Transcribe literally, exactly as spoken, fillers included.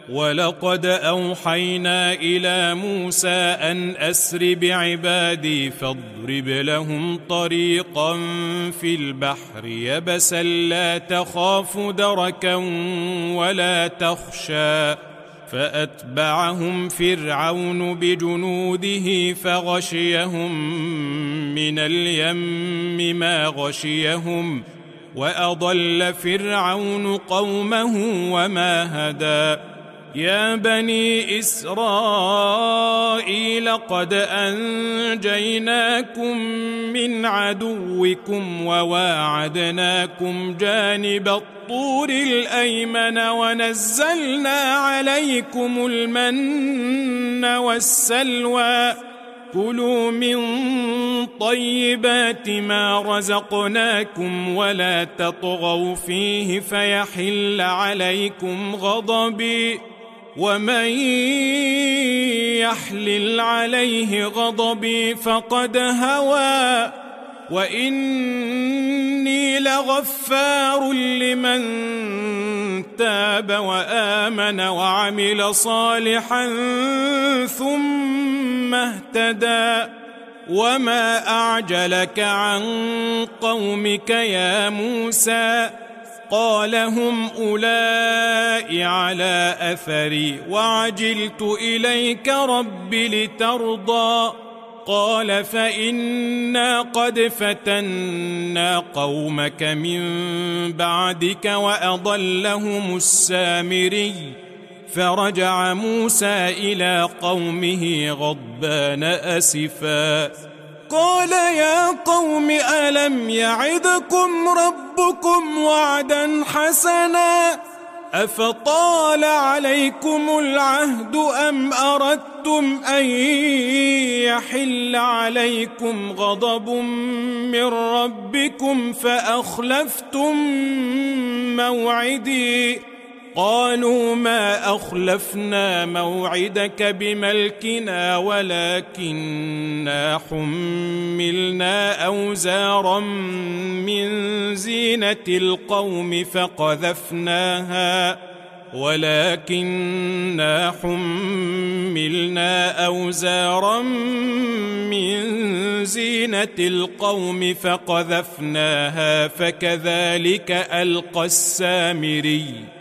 ولقد أوحينا إلى موسى أن أسر بعبادي فاضرب لهم طريقا في البحر يبسا لا تخاف دركا ولا تخشى فأتبعهم فرعون بجنوده فغشيهم من اليم ما غشيهم وأضل فرعون قومه وما هدى يا بني إسرائيل قد أنجيناكم من عدوكم وواعدناكم جانب الطور الأيمن ونزلنا عليكم المن والسلوى كلوا من طيبات ما رزقناكم ولا تطغوا فيه فيحل عليكم غضبي ومن يحلل عليه غضبي فقد هوى وإني لغفار لمن تاب وآمن وعمل صالحا ثم اهتدى وما أعجلك عن قومك يا موسى قال هم أولئك على أثري وعجلت إليك رب لترضى قال فإنا قد فتنا قومك من بعدك وأضلهم السامري فرجع موسى إلى قومه غضبان أسفا قال يا قوم ألم يعدكم ربكم وعدا حسنا أفطال عليكم العهد أم أردتم أن يحل عليكم غضب من ربكم فأخلفتم موعدي قالوا ما أخلفنا موعدك بملكنا ولكننا حملنا أوزارا من زينة القوم فقذفناها ولكننا حملنا أوزارا من زينة القوم فقذفناها فكذلك ألقى السامري